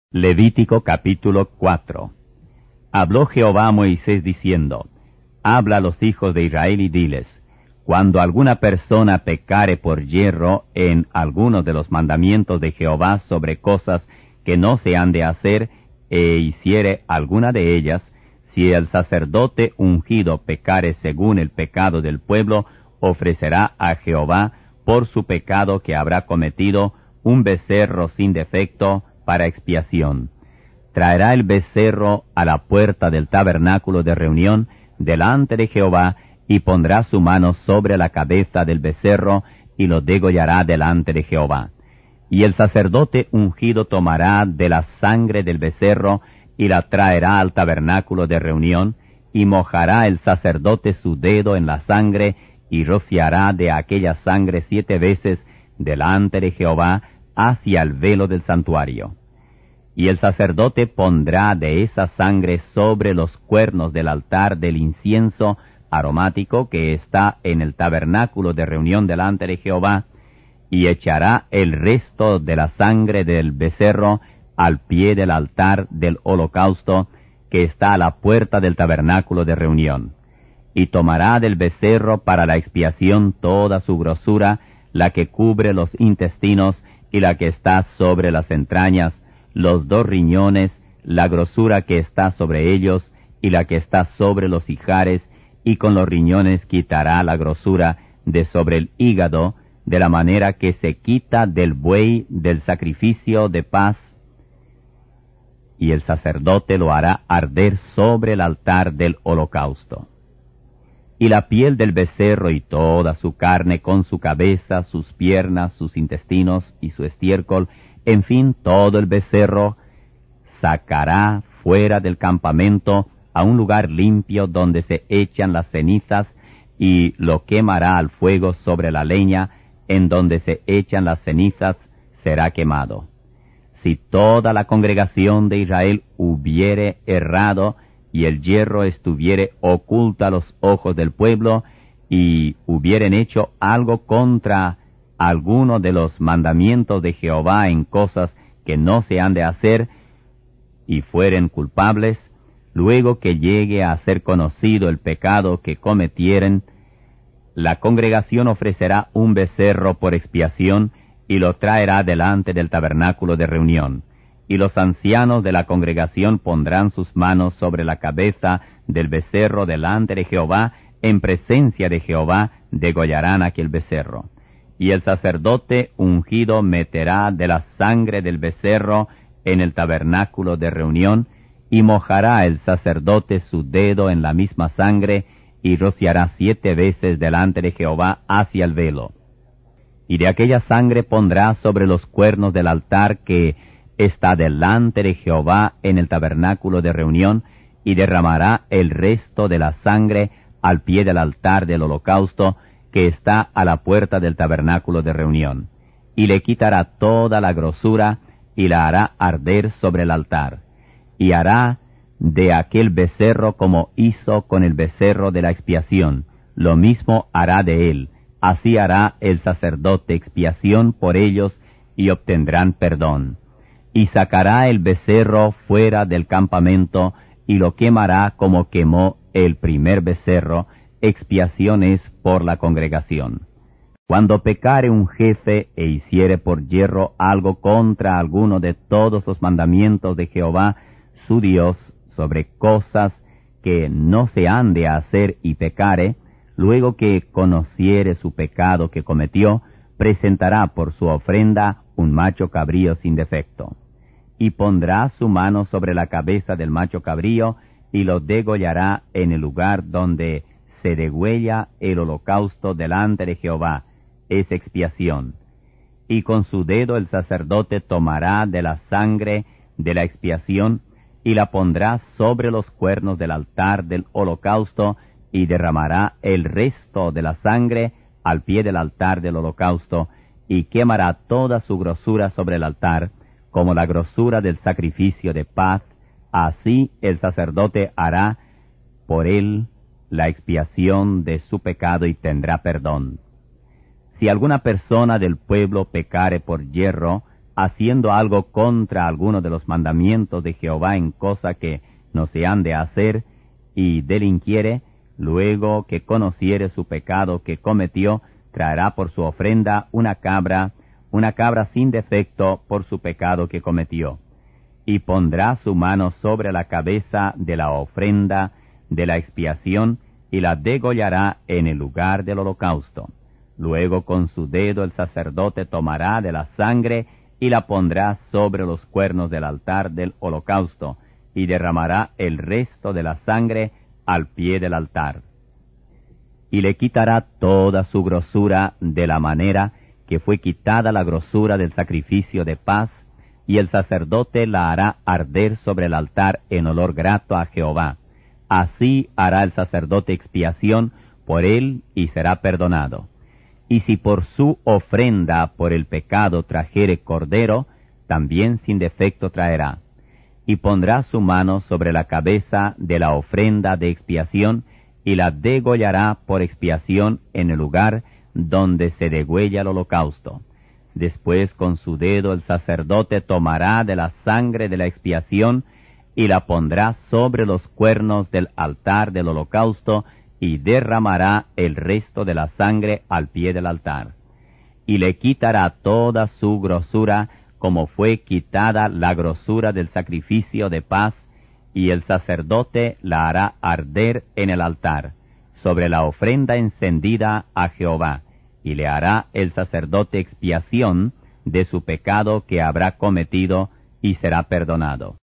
Levítico capítulo 4. Habló Jehová a Moisés diciendo: Habla a los hijos de Israel y diles: Cuando alguna persona pecare por yerro en alguno de los mandamientos de Jehová sobre cosas que no se han de hacer, hiciere alguna de ellas, si el sacerdote ungido pecare según el pecado del pueblo, ofrecerá a Jehová por su pecado que habrá cometido un becerro sin defecto para expiación. Traerá el becerro a la puerta del tabernáculo de reunión delante de Jehová, y pondrá su mano sobre la cabeza del becerro, y lo degollará delante de Jehová. Y el sacerdote ungido tomará de la sangre del becerro, y la traerá al tabernáculo de reunión, y mojará el sacerdote su dedo en la sangre, y rociará de aquella sangre 7 veces delante de Jehová hacia el velo del santuario. Y el sacerdote pondrá de esa sangre sobre los cuernos del altar del incienso aromático que está en el tabernáculo de reunión delante de Jehová, y echará el resto de la sangre del becerro al pie del altar del holocausto que está a la puerta del tabernáculo de reunión. Y tomará del becerro para la expiación toda su grosura, la que cubre los intestinos y la que está sobre las entrañas, los 2 riñones, la grosura que está sobre ellos y la que está sobre los ijares, y con los riñones quitará la grosura de sobre el hígado, de la manera que se quita del buey del sacrificio de paz, y el sacerdote lo hará arder sobre el altar del holocausto. Y la piel del becerro y toda su carne con su cabeza, sus piernas, sus intestinos y su estiércol, en fin, todo el becerro, sacará fuera del campamento a un lugar limpio donde se echan las cenizas, y lo quemará al fuego sobre la leña, en donde se echan las cenizas será quemado. Si toda la congregación de Israel hubiere errado, y el yerro estuviere oculto a los ojos del pueblo, y hubieren hecho algo contra alguno de los mandamientos de Jehová en cosas que no se han de hacer, y fueren culpables, luego que llegue a ser conocido el pecado que cometieren, la congregación ofrecerá un becerro por expiación, y lo traerá delante del tabernáculo de reunión. Y los ancianos de la congregación pondrán sus manos sobre la cabeza del becerro delante de Jehová, en presencia de Jehová degollarán aquel becerro. Y el sacerdote ungido meterá de la sangre del becerro en el tabernáculo de reunión, y mojará el sacerdote su dedo en la misma sangre, y rociará 7 veces delante de Jehová hacia el velo. Y de aquella sangre pondrá sobre los cuernos del altar que está delante de Jehová en el tabernáculo de reunión, y derramará el resto de la sangre al pie del altar del holocausto que está a la puerta del tabernáculo de reunión. Y le quitará toda la grosura, y la hará arder sobre el altar. Y hará de aquel becerro como hizo con el becerro de la expiación, lo mismo hará de él. Así hará el sacerdote expiación por ellos, y obtendrán perdón. Y sacará el becerro fuera del campamento, y lo quemará como quemó el primer becerro, expiación es por la congregación. Cuando pecare un jefe e hiciere por yerro algo contra alguno de todos los mandamientos de Jehová su Dios sobre cosas que no se han de hacer y pecare, luego que conociere su pecado que cometió, presentará por su ofrenda un macho cabrío sin defecto. Y pondrá su mano sobre la cabeza del macho cabrío, y lo degollará en el lugar donde se degüella el holocausto delante de Jehová, es expiación. Y con su dedo el sacerdote tomará de la sangre de la expiación, y la pondrá sobre los cuernos del altar del holocausto, y derramará el resto de la sangre al pie del altar del holocausto, y quemará toda su grosura sobre el altar, como la grosura del sacrificio de paz. Así el sacerdote hará por él la expiación de su pecado, y tendrá perdón. Si alguna persona del pueblo pecare por yerro haciendo algo contra alguno de los mandamientos de Jehová en cosa que no se han de hacer, y delinquiere, luego que conociere su pecado que cometió, traerá por su ofrenda una cabra sin defecto por su pecado que cometió, y pondrá su mano sobre la cabeza de la ofrenda de la expiación, y la degollará en el lugar del holocausto. Luego con su dedo el sacerdote tomará de la sangre, y la pondrá sobre los cuernos del altar del holocausto, y derramará el resto de la sangre al pie del altar. Y le quitará toda su grosura de la manera que fue quitada la grosura del sacrificio de paz, y el sacerdote la hará arder sobre el altar en olor grato a Jehová. Así hará el sacerdote expiación por él, y será perdonado. Y si por su ofrenda por el pecado trajere cordero, también sin defecto traerá. Y pondrá su mano sobre la cabeza de la ofrenda de expiación, y la degollará por expiación en el lugar donde se degüella el holocausto. Después con su dedo el sacerdote tomará de la sangre de la expiación, y la pondrá sobre los cuernos del altar del holocausto, y derramará el resto de la sangre al pie del altar. Y le quitará toda su grosura, como fue quitada la grosura del sacrificio de paz, y el sacerdote la hará arder en el altar, sobre la ofrenda encendida a Jehová, y le hará el sacerdote expiación de su pecado que habrá cometido, y será perdonado.